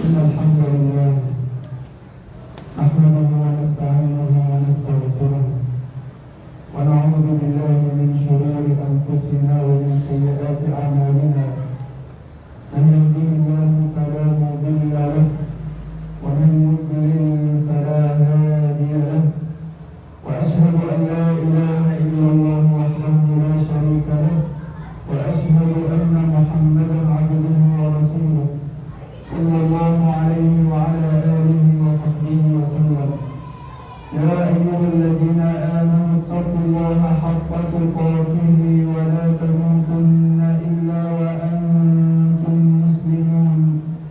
إن الحمد لله نحمده ونستعينه ونستغفره ونعوذ بالله من شرور أنفسنا ومن سيئات أعمالنا. من يهده الله فلا مضل له ومن يضلل فلا هادي له، وأشهد أن لا إله إلا الله وحده لا شريك له، وأشهد أن محمدا عبده ورسوله صلى الله عليه وعلى آله وصحبه وسلم. يا أيها الذين آمنوا اتقوا الله حق تقاته ولا تموتن إلا وأنتم مسلمون.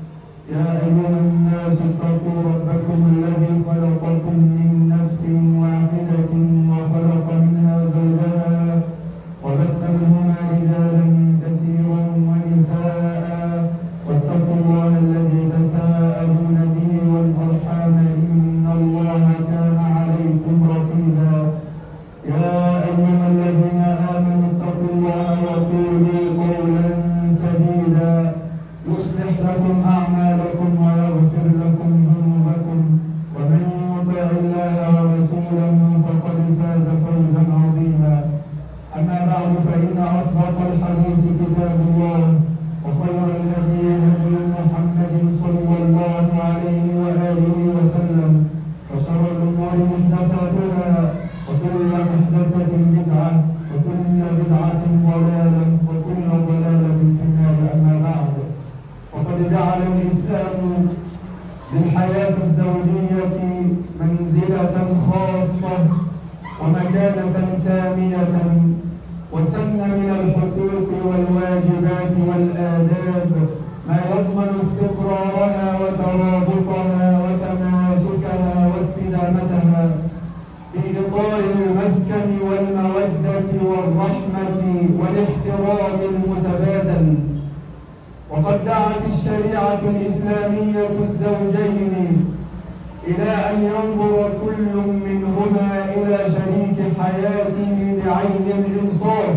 يا أيها الناس اتقوا ربكم الذي خلقكم من نفس واحدة وخلق منها زوجها وبث منهما رجالا كثيرا ونساء، واتقوا الله الذي تساءلون به والأرحام إن الله كان عليكم رقيبا. يا أيها الذين آمنوا اتقوا الله وقولوا قولا سديدا يصلح لكم أعمالكم ويغفر لكم ذنوبكم، ومن يطع الله ورسوله فقد فاز فوزا عظيما. أما بعد، فإن أصدق الحديث كتاب الله، وخير الهدي هدي محمد صلى الله عليه وآله وسلم، وشر الأمور محدثاتها، وكل محدثة بدعة، وكل بدعة ضلالة، وكل ضلالة في النار. أما بعد، وقد جعل الإسلام للحياة الزوجية منزلة خاصة ومكانة سامية، وسن من الحقوق والواجبات والآداب ما يضمن استقرارها وترابطها وتماسكها واستدامتها في إطار المسكن والمودة والرحمة والاحترام المتبادل. وقد دعت الشريعة الإسلامية الزوجين إلى أن ينظر كل منهما إلى شريك حياته بعين الإنصاف،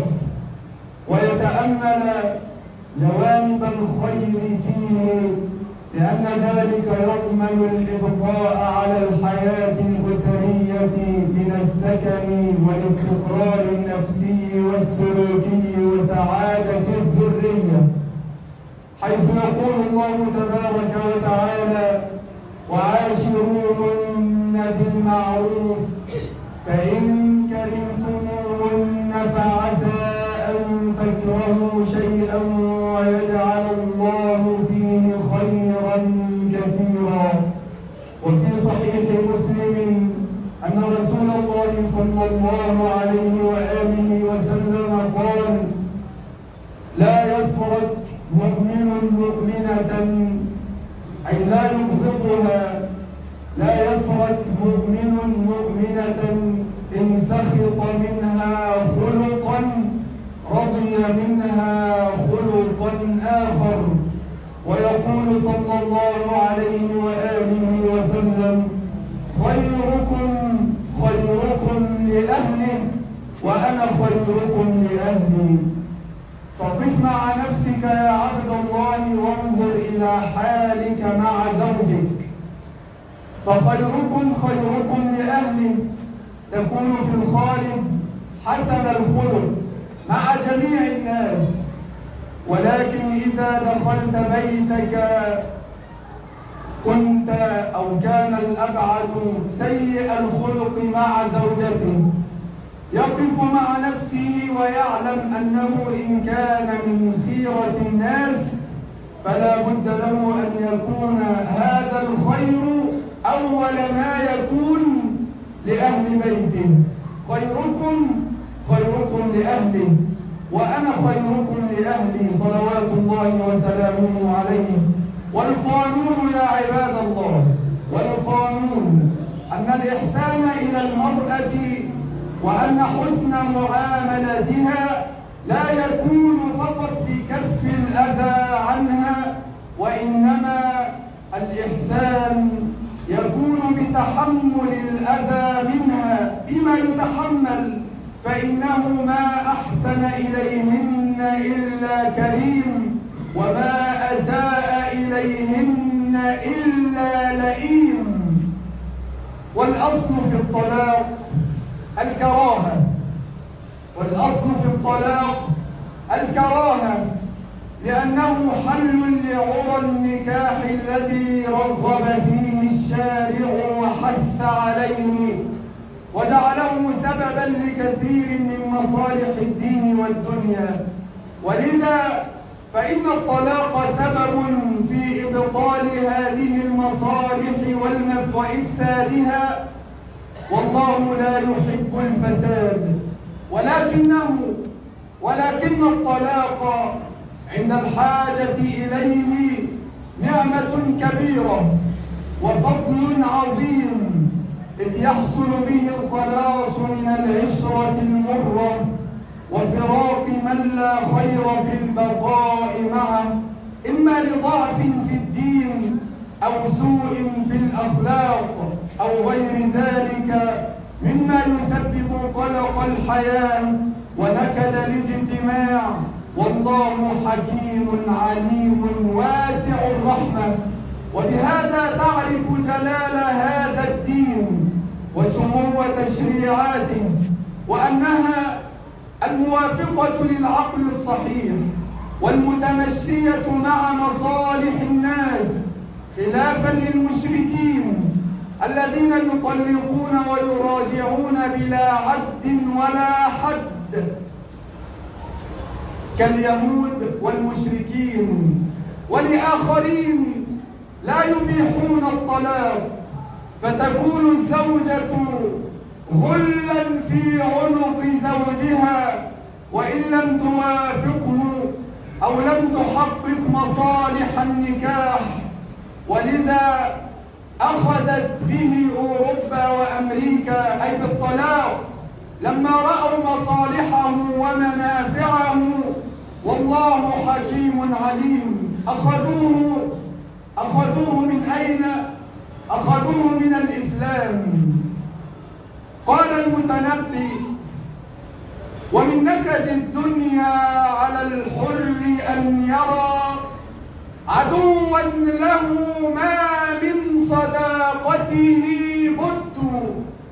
ويتأمل جوانب الخير فيه، لأن ذلك يضمن الإبقاء على الحياة الأسرية من السكن والاستقرار النفسي والسلوكي وسعادة الذرية، حيث يقول الله تبارك وتعالى: وعاشروهن بالمعروف فإن كرهتموهن فعسى أن تكرهوا شيئا ويجعل الله فيه خيرا كثيرا. وفي صحيح مسلم أن رسول الله صلى الله عليه وآله وسلم قال: لا يفرق مؤمن مؤمنة، أي لا يبغضها، لا يفرق مؤمن مؤمنة إن سخط منها خلقا رضي منها خلقا آخر. ويقول صلى الله عليه وآله وسلم: خيركم لأهله وأنا خيركم لأهلي. فقف مع نفسك يا عبد الله وانظر إلى حالك مع زوجك، فخيركم لأهله تكون في الخالق حسن الخلق مع جميع الناس، ولكن إذا دخلت بيتك كنت أو كان الأبعد سيء الخلق مع زوجته، يقف مع نفسه ويعلم أنه إن كان من خيرة الناس فلا بد له أن يكون هذا الخير أول ما يكون لأهل بيته. خيركم لأهله وأنا خيركم لأهلي، صلوات الله وسلامه عليه. والقانون يا عباد الله، والقانون أن الإحسان إلى المرأة وأن حسن معاملتها لا يكون فقط بكف الأذى عنها، وإنما الإحسان يكون بتحمل الأذى منها بما يتحمل، فإنه ما أحسن إليهن إلا كريم، وما أساء إليهن منهن إلا لئيم. والأصل في الطلاق الكراهة، والأصل في الطلاق الكراهة، لأنه حل لعرى النكاح الذي رغب فيه الشارع وحث عليه وجعله سببا لكثير من مصالح الدين والدنيا. ولذا فإن الطلاق سبب في إبطال هذه المصالح وإفسادها، والله لا يحب الفساد. ولكن الطلاق عند الحاجة إليه نعمة كبيرة وفضل عظيم، إذ يحصل به الخلاص من العشرة المرة وفراق من لا خير في البقاء معه، إما لضعف في الدين أو سوء في الأخلاق أو غير ذلك مما يسبب قلق الحياة ونكد الاجتماع. والله حكيم عليم واسع الرحمة. وبهذا تعرف جلال هذا الدين وسمو تشريعاته، وأنها الموافقة للعقل الصحيح والمتمشية مع مصالح الناس، خلافا للمشركين الذين يطلقون ويراجعون بلا عد ولا حد كاليهود والمشركين. ولآخرين لا يبيحون الطلاق، فتكون الزوجة غلا في عنق زوجها وإن لم توافقه أو لم تحقق مصالح النكاح. ولذا أخذت به أوروبا وأمريكا أي بالطلاق لما رأوا مصالحه ومنافعه. والله حكيم عليم. أخذوه من أين؟ أخذوه من الإسلام. قال المتنبي: ومن نكد الدنيا على الحر أن يرى عدوا له ما من صداقته بد.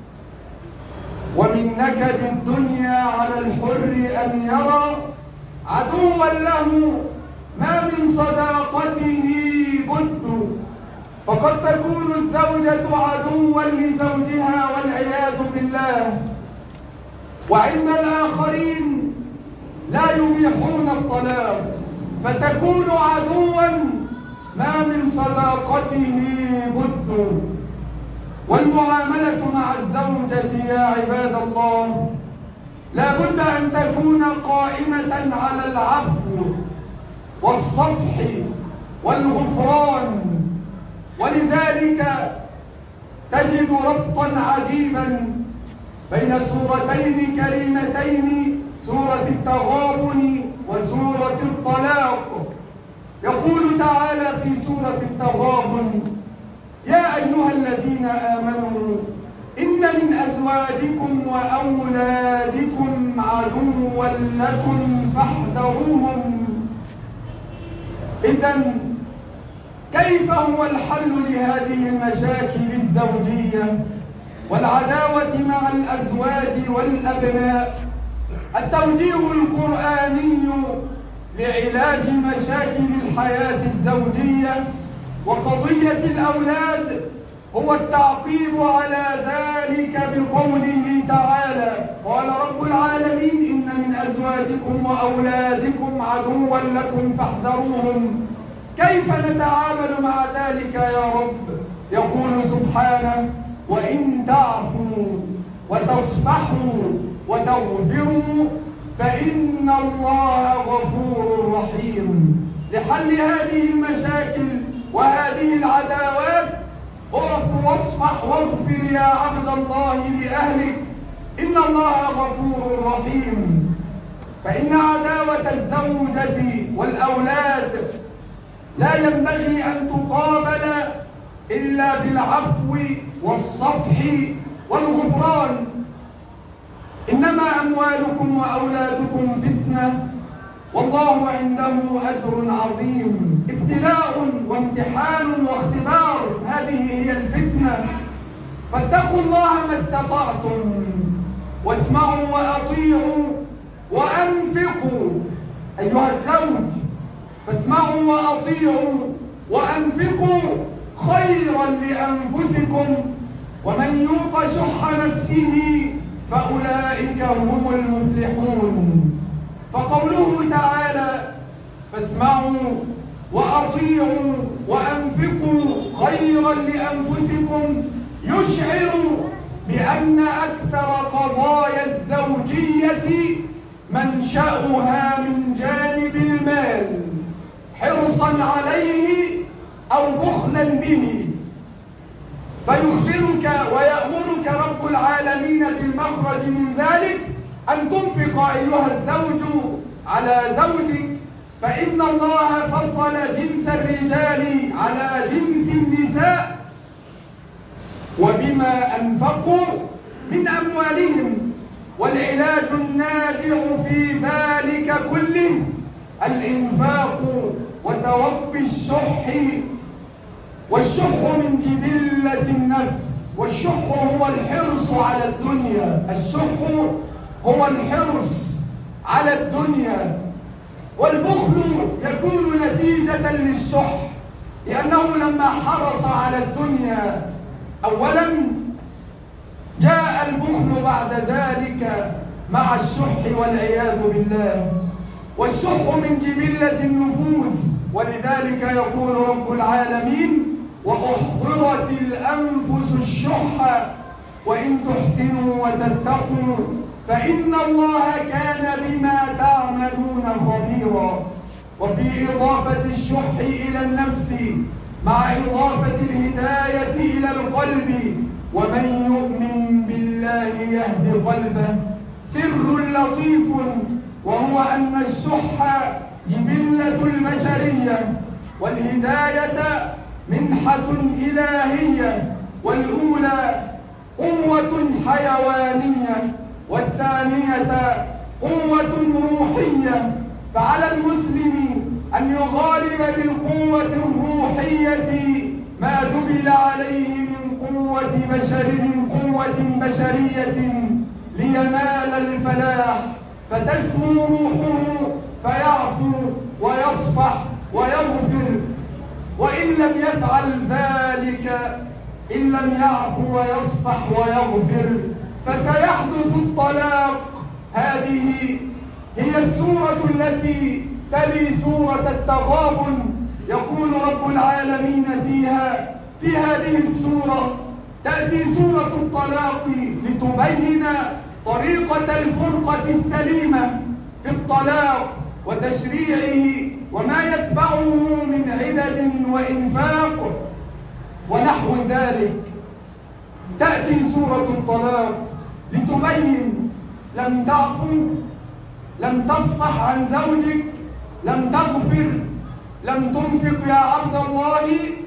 ومن نكد الدنيا على الحر أن يرى عدوا له ما من صداقته بد. فقد تكون الزوجة عدوا لزوجها والعياذ بالله. وعند الآخرين لا يبيحون الطلاق، فتكون عدوا ما من صداقته بد. والمعاملة مع الزوجة يا عباد الله لا بد أن تكون قائمة على العفو والصفح والغفران. ولذلك تجد ربطا عجيبا بين سورتين كريمتين، سورة التغابن وسورة الطلاق. يقول تعالى في سورة التغابن: يا أيها الذين آمنوا إن من أزواجكم وأولادكم عدوا لكم فاحذروهم. إذن كيف هو الحل لهذه المشاكل الزوجية والعداوة مع الأزواج والأبناء؟ التوجيه القرآني لعلاج مشاكل الحياة الزوجية وقضية الأولاد هو التعقيب على ذلك بقوله تعالى: قال رب العالمين إن من أزواجكم وأولادكم عدوا لكم فاحذروهم. كيف نتعامل مع ذلك يا رب؟ يقول سبحانه: وإن تعفوا وتصفحوا وتغفروا فإن الله غفور رحيم. لحل هذه المشاكل وهذه العداوات اعف واصفح واغفر يا عبد الله لأهلك، إن الله غفور رحيم. فإن عداوة الزوجة والأولاد لا ينبغي أن تقابل إلا بالعفو والصفح والغفران. إنما أموالكم وأولادكم فتنة والله عنده أجر عظيم. ابتلاء وامتحان واختبار، هذه هي الفتنة. فاتقوا الله ما استطعتم، واسمعوا وأطيعوا وأنفقوا أيها الزوج، فاسمعوا وأطيعوا وأنفقوا خيرا لأنفسكم، ومن يوق شح نفسه فأولئك هم المفلحون. فقوله تعالى فاسمعوا وأطيعوا وأنفقوا خيرا لأنفسكم يشعر بأن أكثر قضايا الزوجية منشأها من جانب المال، حرصا عليه أو بخلا به. فيخبرك ويأمرك رب العالمين بالمخرج من ذلك أن تنفق أيها الزوج على زوجك، فإن الله فضل جنس الرجال على جنس النساء وبما أنفقوا من أموالهم، والعلاج الناجع في ذلك كله الإنفاق وتوفي الشح. والشح من جبلة النفس، والشح هو الحرص على الدنيا، الشح هو الحرص على الدنيا. والبخل يكون نتيجة للشح، لأنه لما حرص على الدنيا أولا جاء البخل بعد ذلك مع الشح والعياذ بالله. والشح من جبلة النفوس، ولذلك يقول رب العالمين وأحضرت الأنفس الشح وإن تحسنوا وتتقوا فإن الله كان بما تعملون خبيرا. وفي إضافة الشح إلى النفس مع إضافة الهداية إلى القلب، ومن يؤمن بالله يهد قلبه، سر لطيف، وهو أن الشح جبلة البشرية والهداية منحة إلهية. والأولى قوة حيوانية، والثانية قوة روحية. فعلى المسلم أن يغالب بالقوة الروحية ما دبل عليه من قوة بشرية لينال الفلاح، فتسمو روحه فيعفو ويصفح ويغفر. وإن لم يفعل ذلك، إن لم يعفو ويصفح ويغفر، فسيحدث الطلاق. هذه هي السورة التي تلي سورة التغابن. يقول رب العالمين فيها في هذه السورة تأتي سورة الطلاق لتبين طريقة الفرقة السليمة في الطلاق وتشريعه وما يتبعه من عدد وإنفاق ونحو ذلك. تأتي سورة الطلاق لتبين لم تعفو، لم تصفح عن زوجك، لم تغفر، لم تنفق يا عبد الله،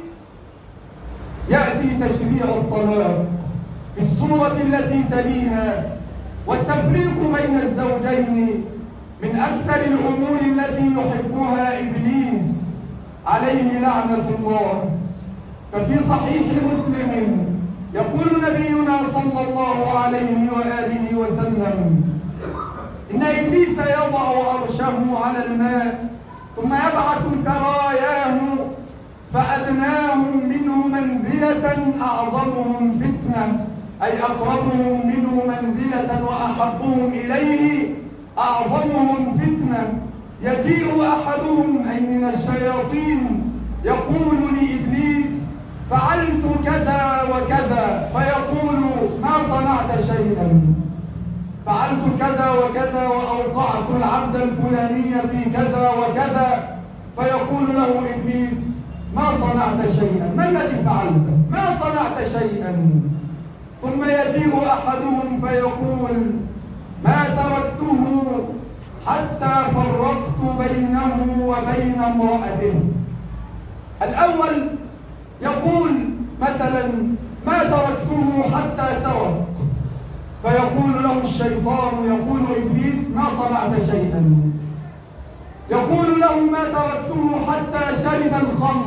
يأتي تشريع الطلاق في السورة التي تليها. والتفريق بين الزوجين من أكثر الأمور التي يحبها إبليس عليه لعنة الله. ففي صحيح مسلم يقول نبينا صلى الله عليه وآله وسلم إن إبليس يضع عرشه على الماء ثم يبعث سراياه فأدناهم منه منزلة أعظمهم فتنة، أي أقربهم منه منزلة وأحبهم إليه أعظمهم فتنة. يجيء أحدهم أي من الشياطين يقول لإبليس فعلت كذا وكذا، فيقول ما صنعت شيئا، فعلت كذا وكذا وأوقعت العبد الفلاني في كذا وكذا، فيقول له إبليس ما صنعت شيئا، ما الذي فعلته؟ ما صنعت شيئا. ثم يجيء أحدهم فيقول ما تركته حتى فرقت بينه وبين امرأته. الأول يقول مثلا ما تركته حتى سرق، فيقول له الشيطان، يقول إبليس ما صنعت شيئا. يقول له ما تركته حتى شرب الخمر،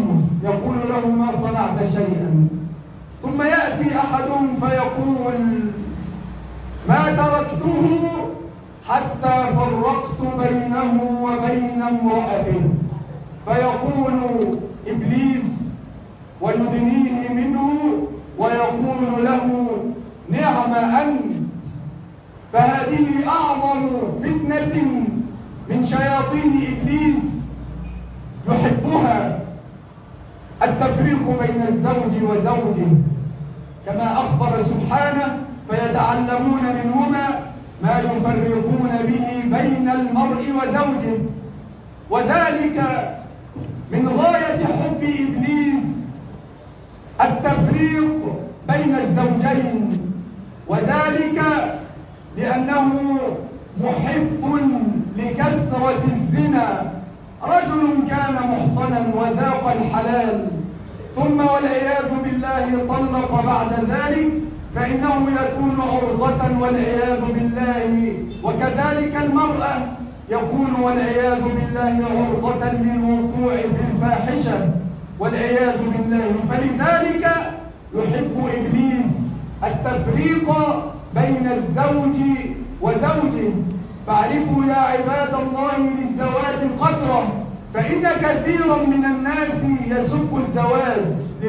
يقول له ما صنعت شيئا، ثم يأتي أحدهم فيقول ما تركته حتى فرقت بينه وبين امرأته، فيقول إبليس ويدنيه منه ويقول له نعم أنت. فهذه أعظم فتنة من شياطين إبليس يحبها، التفريق بين الزوج وزوجه، كما أخبر سبحانه فيتعلمون منهما ما يفرقون به بين المرء وزوجه، وذلك من غاية حب إبليس التفريق بين الزوجين، وذلك لأنه محب لكثرة الزنا. رجل كان محصنا وذاق الحلال ثم والعياذ بالله طلق بعد ذلك، فإنه يكون عرضة والعياذ بالله، وكذلك المرأة يكون والعياذ بالله عرضة للوقوع في الفاحشة والعياذ بالله. فلذلك يحب إبليس التفريق بين الزوج وزوجه. فاعرفوا يا عباد الله للزواج قدره، فإن كثيرا من الناس يسب الزواج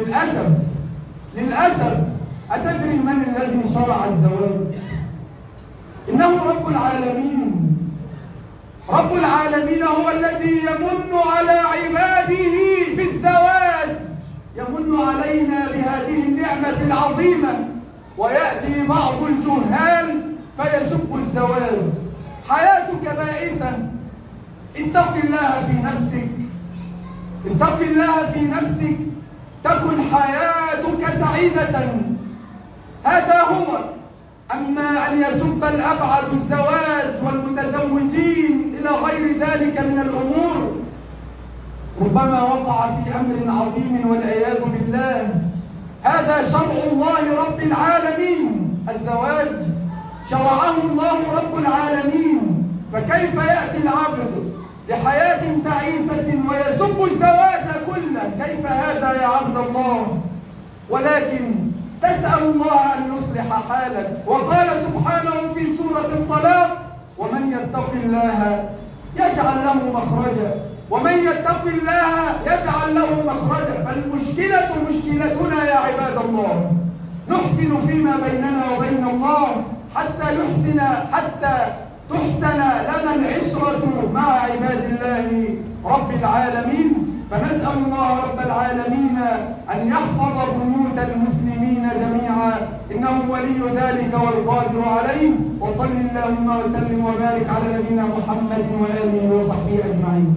للأسف. أتدري من الذي شرع الزواج؟ إنه رب العالمين. رب العالمين هو الذي يمن على عباده بالزواج، يمن علينا بهذه النعمة العظيمة، ويأتي بعض الجهال فيسب الزواج. حياتك بائسة، اتق الله في نفسك، اتق الله في نفسك تكن حياتك سعيدة. هذا هو. أما أن يسب الأبعد الزواج والمتزوجين إلى غير ذلك من الأمور، ربما وقع في أمر عظيم والعياذ بالله. هذا شرع الله رب العالمين، الزواج شرعه الله رب العالمين، فكيف يأتي العبد لحياة تعيسة ويسب الزواج كله؟ كيف هذا يا عبد الله؟ ولكن تسأل الله أن يصلح حالك. وقال سبحانه في سورة الطلاق ومن يتق الله يجعل له مخرجا، ومن يتق الله يجعل له مخرجا. فالمشكلة مشكلتنا يا عباد الله، نحسن فيما بيننا وبين الله حتى تحسن لنا العشرة مع عباد الله رب العالمين. فنسأل الله رب العالمين أن يحفظ بيوت المسلمين جميعا، إنه ولي ذلك والقادر عليه. وصل اللهم وسلم وبارك على نبينا محمد وآله وصحبه أجمعين.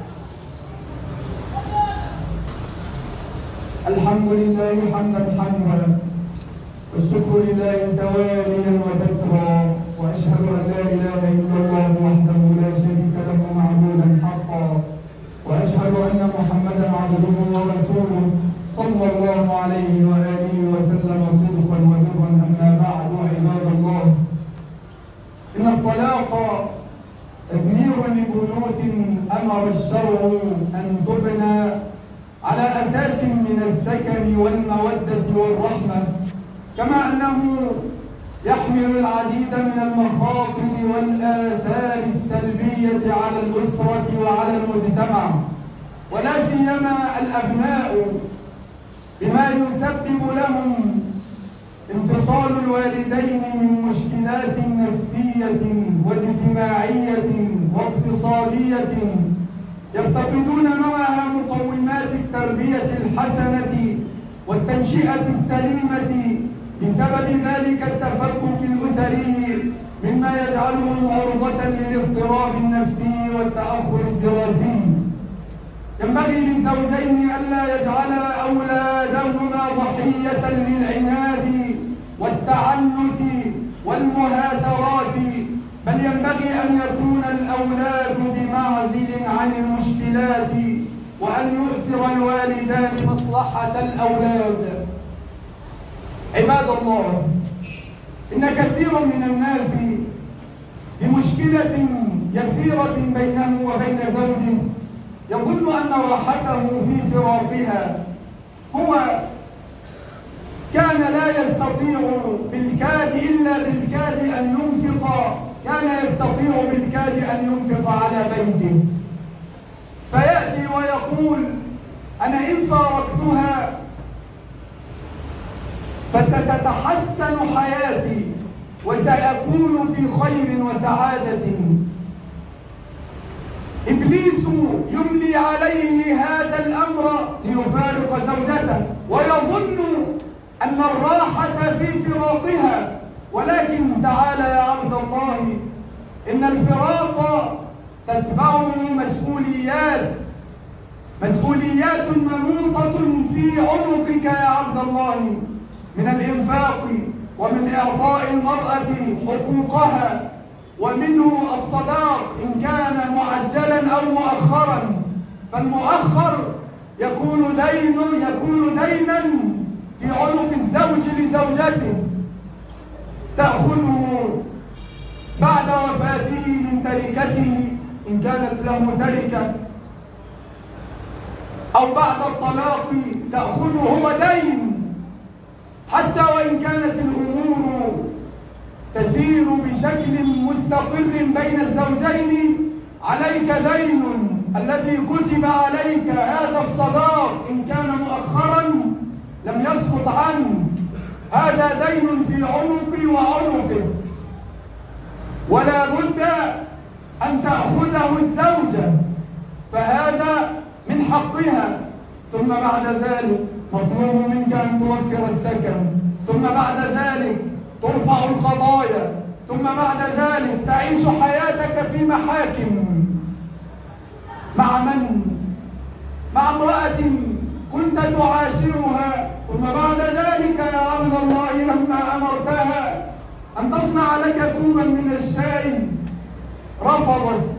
الحمد لله حمدا حمدا، والشكر لله تواليا وتترى، وأشهد أن لا إله إلا الله وحده لا شريك له معبودا حقا، وأشهد أن محمدا عبده ورسوله صلى الله عليه وآله وسلم صدقا وبرا. أما بعد عباد الله، إن الطلاق تدمير لبيوت أمر الشرع أن تبنى على أساس من السكن والمودة والرحمة، كما أنه يحمل العديد من المخاطر والآثار السلبية على الأسرة وعلى المجتمع، ولا سيما الأبناء، بما يسبب لهم انفصال الوالدين من مشكلات نفسية واجتماعية واقتصادية يفتقدون معها مقومات التربية الحسنة والتنشئة السليمة، بسبب ذلك التفكك الأسري مما يجعلهم عرضة للاضطراب النفسي والتأخر الدراسي. ينبغي للزوجين ألا يجعلا أولادهما ضحية للعناد والتعنت والمهاترات، بل ينبغي أن يكون الأولاد بمعزل عن المشكلات، وأن يؤثر الوالدان مصلحة الأولاد. عباد الله، إن كثيرا من الناس بمشكلة يسيرة بينه وبين زوجه يظن أن راحته في فراقها هو كان لا يستطيع بالكاد إلا بالكاد أن ينفق، كان يستطيع بالكاد أن ينفق على بيته، فيأتي ويقول أنا إن فارقتها فستتحسن حياتي وسأكون في خير وسعادة. إبليس يملي عليه هذا الأمر ليفارق زوجته ويظن أن الراحة في فراقها، ولكن تعالى يا عبد الله، إن الفراق تتبعه مسؤوليات منوطة في عنقك يا عبد الله، من الإنفاق ومن إعطاء المرأة حقوقها، ومنه الصداق إن كان معجلا أو مؤخرا، فالمؤخر يكون دينا في عنق الزوج لزوجته تأخذه بعد وفاته من تركته إن كانت له تركة، أو بعد الطلاق تأخذه هو دين، حتى وإن كانت الأمور تسير بشكل مستقر بين الزوجين، عليك دين الذي كتب عليك هذا الصداق إن كان مؤخرا لم يسقط عنك، هذا دين في عنقي وعنقك، ولا بد أن تأخذه الزوجة، فهذا من حقها. ثم بعد ذلك مطلوب منك أن توفر السكن، ثم بعد ذلك ترفع القضايا، ثم بعد ذلك تعيش حياتك في محاكم. مع من؟ مع امرأة كنت تعاشرها، ثم بعد ذلك يا عبد الله لما أمرتها أن تصنع لك كوبا من الشاي رفضت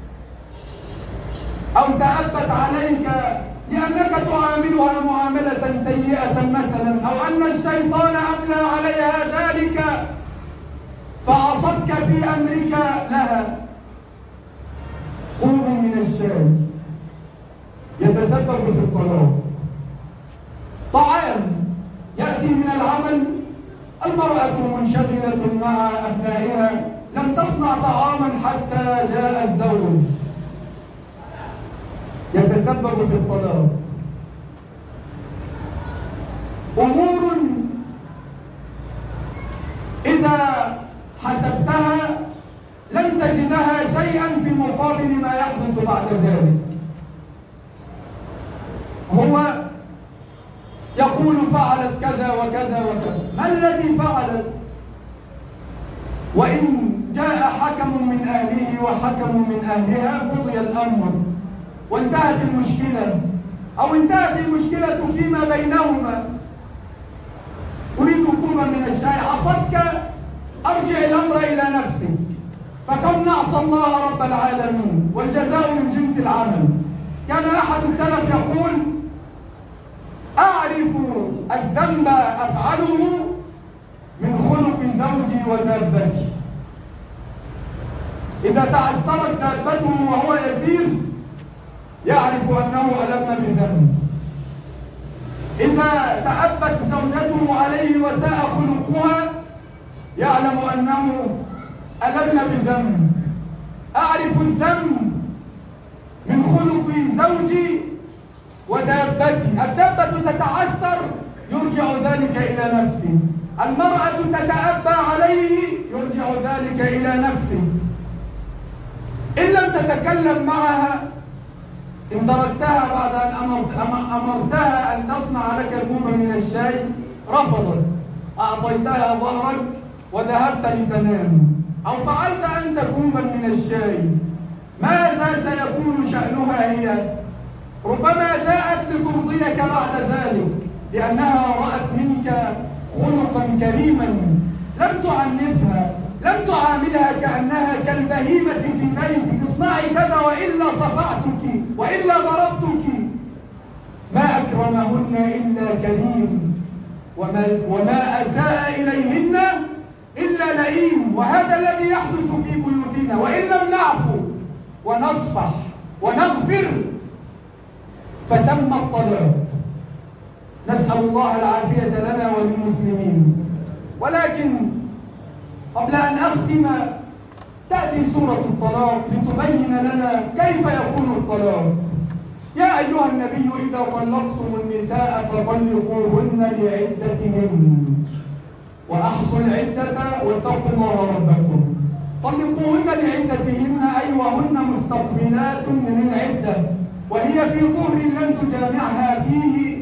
أو تأبت عليك لأنك تعاملها معاملة سيئة مثلا، أو أن الشيطان أملى عليها ذلك فعصتك في أمرك لها. كوب من الشاي يتسبب في الطلاق. طعام يأتي من العمل، المرأة منشغلة مع أبنائها لم تصنع طعاما حتى جاء الزوج، يتسبب في الطلاق. أمور إذا حسبتها لن تجدها شيئا في مقابل ما يحدث بعد ذلك. هو يقول فعلت كذا وكذا وكذا، ما الذي فعلت؟ وإن جاء حكم من أهله وحكم من أهلها قضي الأمر وانتهت المشكلة، أو انتهت المشكلة فيما بينهما. أريد كوبا من الشاي، عصتك، أرجع الأمر إلى نفسك، فكم نعصى الله رب العالمين والجزاء من جنس العمل. كان أحد السلف يقول أعرف الذنب أفعله من خلق زوجي ودابتي. إذا تعثرت دابته وهو يسير يعرف أنه ألم بذنب، إذا تأبت زوجته عليه وساء خلقها يعلم أنه ألم بذنب. أعرف الذنب من خلق زوجي ودابتي. الدابة تتعثر يرجع ذلك إلى نفسه، المرأة تتأبى عليه يرجع ذلك إلى نفسه. إن لم تتكلم معها، إن تركتها بعد أن أمرتها أن تصنع لك كوبا من الشاي رفضت، أعطيتها ظهرك وذهبت لتنام، أو فعلت أنت كوبا من الشاي، ماذا سيكون شأنها هي؟ ربما جاءت لترضيك بعد ذلك لأنها رأت منك خلقا كريما، لم تعنفها، لم تعاملها كأنها كالبهيمة في بيتك، اصنعي كذا وإلا صفعتك وإلا ضربتك. ما أكرمهن إلا كريم، وما أساء إليهن إلا لئيم. وهذا الذي يحدث في بيوتنا، وإن لم نعفو ونصفح ونغفر فثم الطلاق. نسأل الله العافية لنا وللمسلمين. ولكن قبل أن أختم تأتي سورة الطلاق لتبين لنا كيف يكون الطلاق. يا أيها النبي إذا طلقتم النساء فطلقوهن لعدتهن وأحصوا العدة واتقوا الله ربكم. طلقوهن لعدتهن أي وهن مستقبلات من العدة، وهي في طهر لن تجامعها فيه.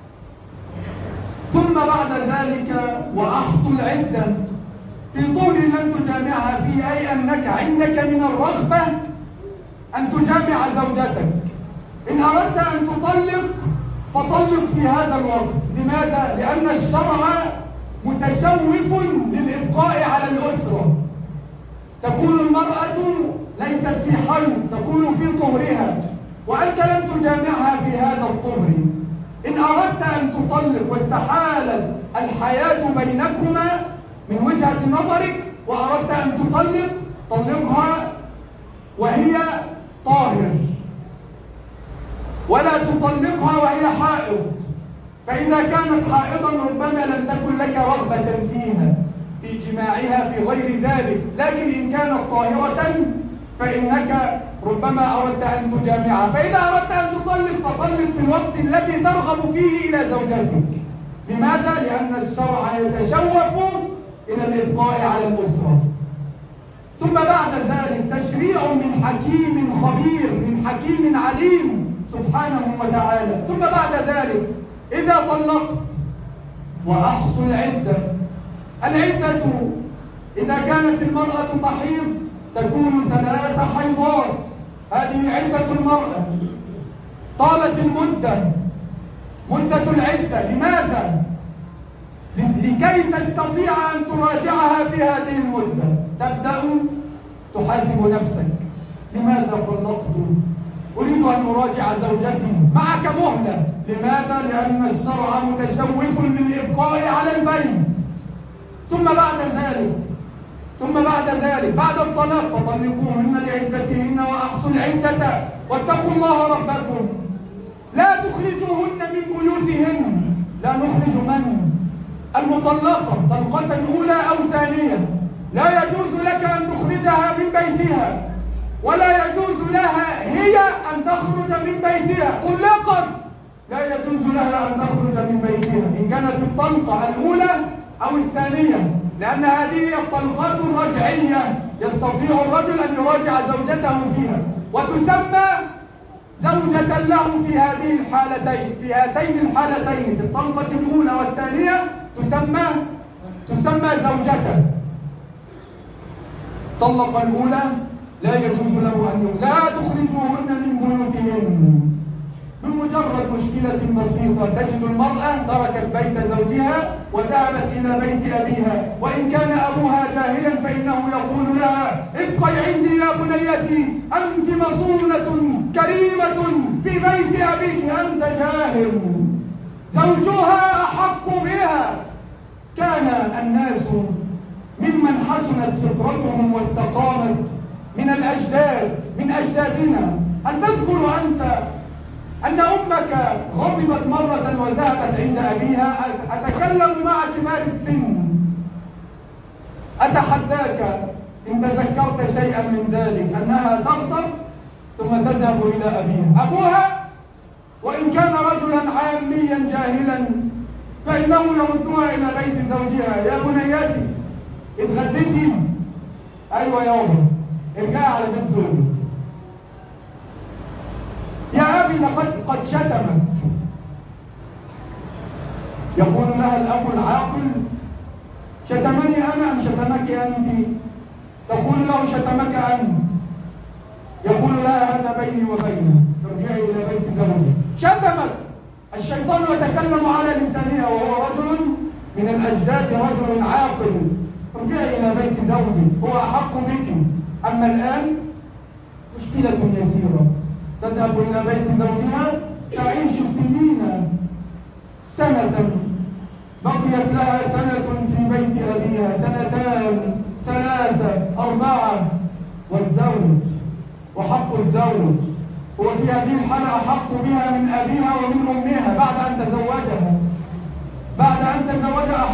ثم بعد ذلك وأحصوا العدة في طهر لن تجامعها فيه، أي أنك عندك من الرغبة أن تجامع زوجتك. إن أردت أن تطلق فطلق في هذا الوقت. لماذا؟ لأن الشرع متشوف للإبقاء على الأسرة. تكون المرأة ليست في حيض، تكون في طهرها، وأنت لم تجامعها في هذا الطهر. إن أردت أن تطلق واستحالت الحياة بينكما من وجهة نظرك وأردت أن تطلق، طلقها وهي طاهر، ولا تطلقها وهي حائض. فإذا كانت حائضا ربما لم تكن لك رغبة فيها في جماعها في غير ذلك، لكن إن كانت طاهرة فإنك ربما أردت أن تجامعها. فإذا أردت أن تطلق فطلق في الوقت الذي ترغب فيه إلى زوجتك. لماذا؟ لأن الشرع يتشوف إلى الإبقاء على الأسرة. ثم بعد ذلك تشريع من حكيم خبير، من حكيم عليم سبحانه وتعالى. ثم بعد ذلك إذا طلقت وأحصوا العدة. العدة إذا كانت المرأة تحيض تكون 3 حيضات، هذه عدة المرأة. طالت المدة، مدة العدة. لماذا؟ لكي تستطيع أن تراجعها في هذه المدة. تبدأ تحاسب نفسك: لماذا طلقت؟ أريد أن أراجع زوجتي، معك مهلة. لماذا؟ لأن الشرع متشوف للإبقاء على البيت. ثم بعد ذلك بعد الطلاق فطلقوهن لعدتهن وأحصوا العدة واتقوا الله ربكم. لا تخرجوهن من بيوتهن. لا نخرج من؟ المطلقة طلقة أولى أو ثانية. لا يجوز لك أن تخرجها من بيتها، ولا يجوز لها هي أن تخرج من بيتها. طلقت لا يجوز لها أن تخرج من بيتها إن كانت الطلقة الأولى أو الثانية، لأن هذه الطلقات الرجعية يستطيع الرجل أن يراجع زوجته فيها، وتسمى زوجة له في هذه الحالتين، في هاتين الحالتين، في الطلقة الأولى والثانية تسمى زوجته. طلق الأولى لا يجوز له أن لا تخرجوهن من بيوتهن. بمجرد مشكلة بسيطة تجد المرأة تركت بيت زوجها وذهبت إلى بيت أبيها، وإن كان أبوها جاهلا فإنه يقول لها: ابقي عندي يا بنيتي، أنت مصونة كريمة في بيت أبيك، أنت جاهل. زوجها أحق بها. كان الناس ممن حسنت فطرتهم واستقامت من الأجداد، من أجدادنا. هل تذكر أنت أن أمك غضبت مرة وذهبت عند أبيها؟ أتكلم مع كبار السن، أتحداك إن تذكرت شيئا من ذلك أنها تغضب ثم تذهب إلى أبيها. أبوها وإن كان رجلا عاميا جاهلا فإنه يردها إلى بيت زوجها: يا بنياتي اتغديتي؟ أيوة يابا، ارجعي على بيت زوجك. يا أبي قد شتمك. يقول لها الأب العاقل: شتمني أنا أم شتمك أنت؟ تقول له: شتمك أنت. يقول لها: هذا بيني وبينه، ارجعي إلى بيت زوجك. شتمك. الشيطان يتكلم على لسانها وهو رجل من الأجداد، رجل عاقل. ارجعي إلى بيت زوجك، هو أحق بك. أما الآن مشكلة يسيرة، تذهب إلى بيت زوجها تعيش سنين، سنة، بقيت لها سنة في بيت أبيها، 2 3 4. والزوج وحق الزوج هو في هذه الحالة أحق بها من أبيها ومن أمها بعد أن تزوجها.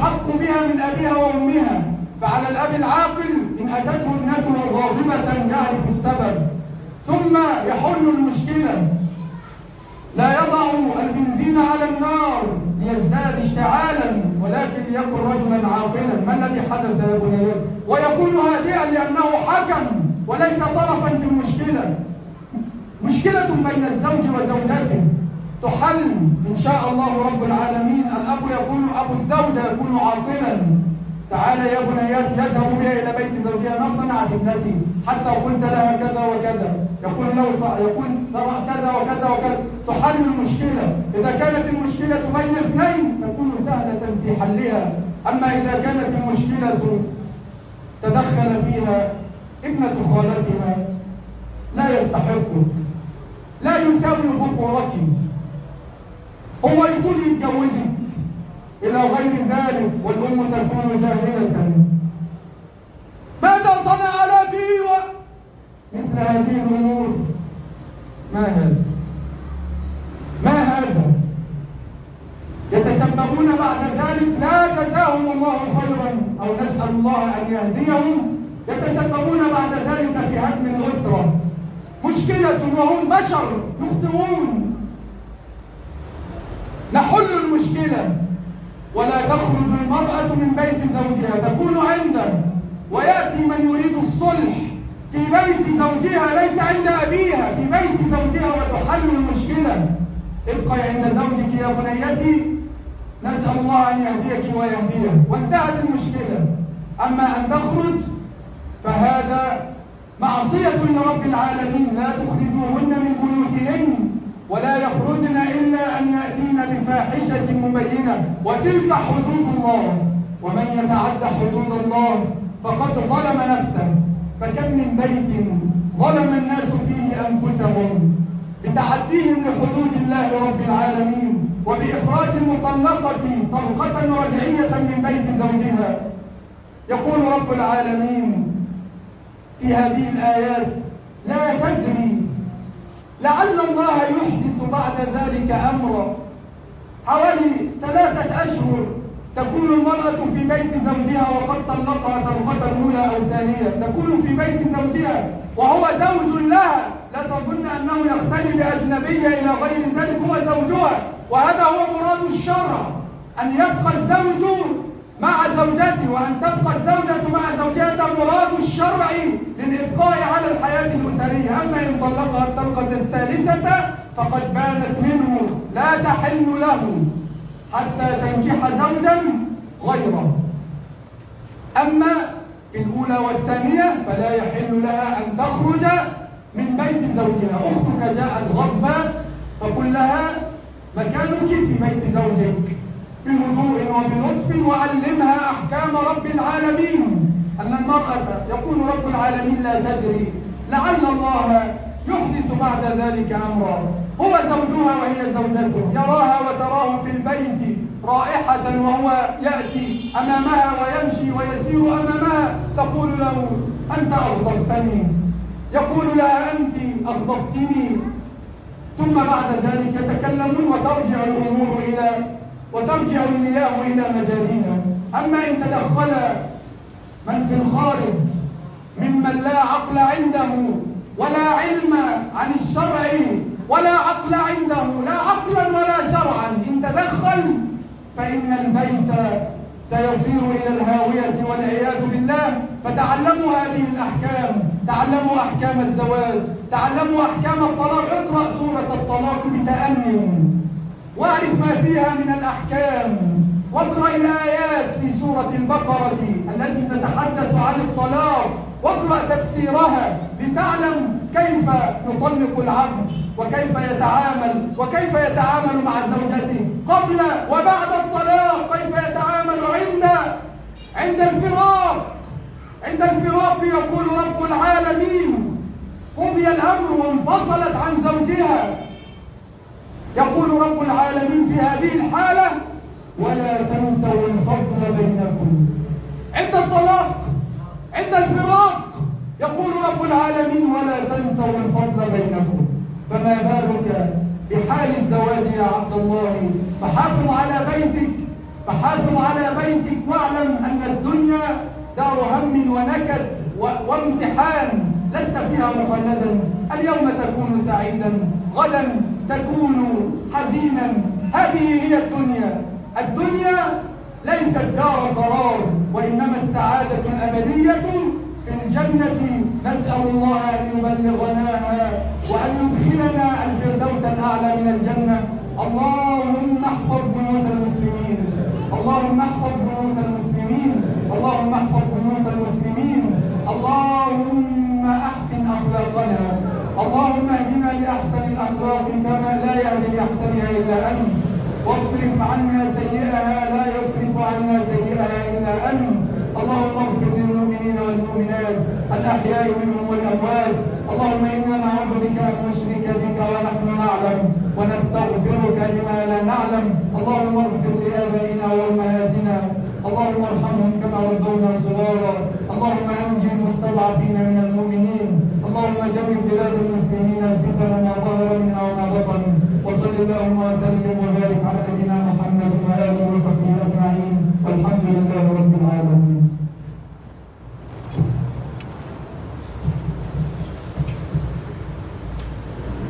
أحق بها من أبيها وأمها. فعلى الأب العاقل إن أتته ابنته غاضبة يعرف السبب ثم يحل المشكلة، لا يضع البنزين على النار ليزداد اشتعالا، ولكن ليكن رجلا عاقلا. ما الذي حدث يا بني؟ ويكون هادئا لأنه حكم وليس طرفا في المشكلة. مشكلة بين الزوج وزوجته تحل إن شاء الله رب العالمين. الأب يكون أبو الزوجة يكون عاقلا. تعالى يا بنيات، يذهب بها إلى بيت زوجها. ما صنعت ابنتي حتى قلت لها كذا وكذا؟ يقول له يقول كذا وكذا وكذا. تحل المشكلة. إذا كانت المشكلة بين اثنين تكون سهلة في حلها. أما إذا كانت المشكلة تدخل فيها ابنة خالتها لا يستحقك، لا يساوي ظفرك، هو يكون يتجوزك إلى غير ذلك، والأم تكون جاهلة. ماذا صنع لك؟ مثل هذه الأمور. ما هذا؟ ما هذا؟ يتسببون بعد ذلك، لا جزاهم الله خيرا أو نسأل الله أن يهديهم، يتسببون بعد ذلك في هدم الأسرة. مشكلة وهم بشر يخطئون. نحل المشكلة. ولا تخرج المرأة من بيت زوجها، تكون عنده، ويأتي من يريد الصلح في بيت زوجها ليس عند أبيها، في بيت زوجها، وتحل المشكلة. ابقي عند زوجك يا بنيتي، نسأل الله أن يهديك ويهديه، وانتهت المشكلة. أما أن تخرج فهذا معصية لرب العالمين. لا تخرجوهن من بيوتهن ولا يخرجن إلا أن يأتين بفاحشة مبينة، وتلك حدود الله، ومن يتعد حدود الله فقد ظلم نفسه. فكم من بيت ظلم الناس فيه أنفسهم بتعديهم لحدود الله رب العالمين، وبإخراج المطلقة طلقة رجعية من بيت زوجها. يقول رب العالمين في هذه الآيات: لا تدري لعل الله يحدث بعد ذلك أمرا. حوالي 3 أشهر تكون المرأة في بيت زوجها وقد طلقها طلقة أولى أو ثانية، تكون في بيت زوجها وهو زوج لها، لا تظن أنه يختلي بأجنبية إلى غير ذلك، هو زوجها. وهذا هو مراد الشرع، أن يبقى الزوج مع زوجته وأن تبقى الزوجة مع زوجها. ده مراد الشرع للإبقاء على الحياة الأسرية. أما إن طلقها الطلقة الثالثة فقد بانت منه، لا تحل له حتى تنكح زوجا غيره. أما في الأولى والثانية فلا يحل لها أن تخرج من بيت زوجها. أختك جاءت غضبة فقل لها مكانك في بيت زوجك بهدوء وبلطف، وعلمها أحكام رب العالمين. أن المرأة يقول رب العالمين: لا تدري لعل الله يحدث بعد ذلك أمرا. هو زوجها وهي زوجته، يراها وتراه في البيت رائحة وهو يأتي أمامها ويمشي ويسير أمامها، تقول له: أنت أغضبتني. يقول لها: أنت أغضبتني. ثم بعد ذلك يتكلمون وترجع المياه إلى مجاريها. أما إن تدخل من في الخارج ممن لا عقل عنده ولا علم عن الشرع ولا عقل عنده، لا عقلا ولا شرعا، إن تدخل فإن البيت سيصير إلى الهاوية والعياذ بالله. فتعلموا هذه الأحكام، تعلموا أحكام الزواج، تعلموا أحكام الطلاق. اقرأ سورة الطلاق بتأني واعرف ما فيها من الأحكام، واقرأ الآيات في سورة البقرة التي تتحدث عن الطلاق، واقرأ تفسيرها لتعلم كيف يطلق العبد وكيف يتعامل مع زوجته قبل وبعد الطلاق، كيف يتعامل عند الفراق. عند الفراق يقول رب العالمين: قضي الأمر وانفصلت عن زوجها. يقول رب العالمين في هذه الحالة: ولا تنسوا الفضل بينكم. عند الطلاق، عند الفراق، يقول رب العالمين: ولا تنسوا الفضل بينكم. فما بالك بحال الزواج يا عبد الله؟ فحافظ على بيتك فحافظ على بيتك واعلم أن الدنيا دار هم ونكد وامتحان، لست فيها مخلدا. اليوم تكون سعيدا، غدا تكون حزينا. هذه هي الدنيا. الدنيا ليست دار قرار، وإنما السعادة الأبدية في الجنة. نسأل الله أن يبلغناها وأن يدخلنا الفردوس الأعلى من الجنة. اللهم احفظ بيوت المسلمين، اللهم احفظ بيوت المسلمين، اللهم احفظ بيوت المسلمين. اللهم أحسن أخلاقنا، اللهم اهدنا لأحسن الأخلاق كما لا يهدي لأحسنها إلا أنت، واصرف عنا سيئها لا يصرف عنا سيئها إلا أنت. اللهم اغفر للمؤمنين والمؤمنات الأحياء منهم والأموات. اللهم إنا نعوذ بك أن نشرك بك ونحن نعلم، ونستغفرك لما لا نعلم. اللهم اغفر لآبائنا وأمهاتنا، اللهم ارحمهم كما ربونا صغارا. اللهم أنجِ المستضعفين من المؤمنين. اللهم جنب بلاد المسلمين الفتن ما ظهر منها وما بطن. وصل اللهم وسلم